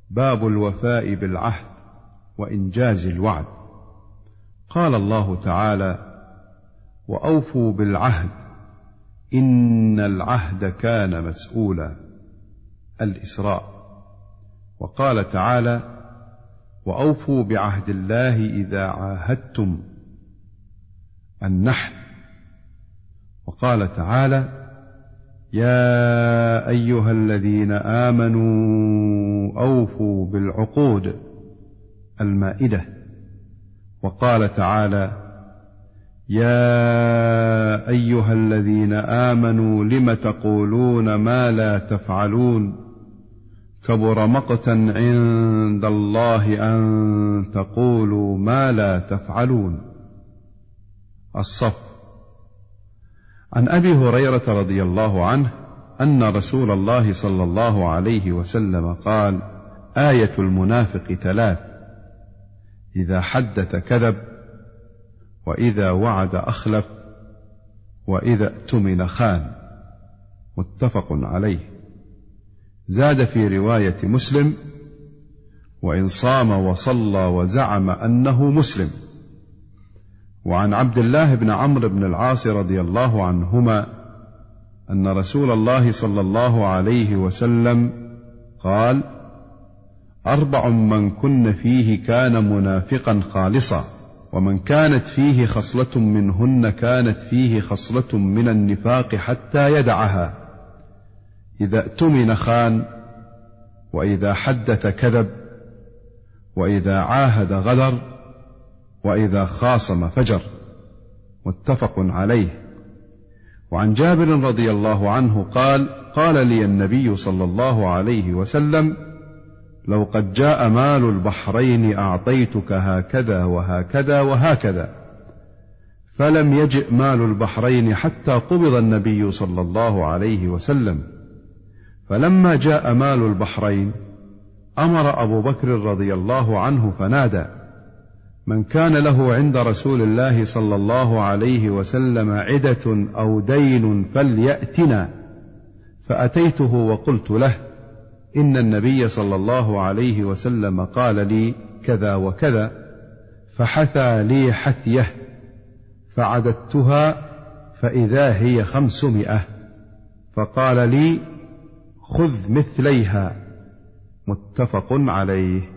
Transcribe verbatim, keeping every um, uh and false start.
باب الوفاء بالعهد وإنجاز الوعد. قال الله تعالى: وأوفوا بالعهد إن العهد كان مسؤولا. الإسراء. وقال تعالى: وأوفوا بعهد الله إذا عاهدتم. النحل. وقال تعالى: يا أيها الذين آمنوا أوفوا بالعقود. المائدة. وقال تعالى: يا أيها الذين آمنوا لم تقولون ما لا تفعلون كبر مقتا عند الله أن تقولوا ما لا تفعلون. الصف. عن أبي هريرة رضي الله عنه أن رسول الله صلى الله عليه وسلم قال: آية المنافق ثلاث: إذا حدث كذب، وإذا وعد أخلف، وإذا اؤتمن خان. متفق عليه. زاد في رواية مسلم: وإن صام وصلى وزعم أنه مسلم. وعن عبد الله بن عمرو بن العاص رضي الله عنهما أن رسول الله صلى الله عليه وسلم قال: أربع من كن فيه كان منافقا خالصا، ومن كانت فيه خصلة منهن كانت فيه خصلة من النفاق حتى يدعها: إذا اؤتمن خان، وإذا حدث كذب، وإذا عاهد غدر، وإذا خاصم فجر. متفق عليه. وعن جابر رضي الله عنه قال: قال لي النبي صلى الله عليه وسلم: لو قد جاء مال البحرين أعطيتك هكذا وهكذا وهكذا، فلم يجئ مال البحرين حتى قبض النبي صلى الله عليه وسلم. فلما جاء مال البحرين أمر أبو بكر رضي الله عنه فنادى: من كان له عند رسول الله صلى الله عليه وسلم عدة أو دين فليأتنا. فأتيته وقلت له: إن النبي صلى الله عليه وسلم قال لي كذا وكذا، فحثى لي حثيه، فعددتها فإذا هي خمسمائة، فقال لي: خذ مثليها. متفق عليه.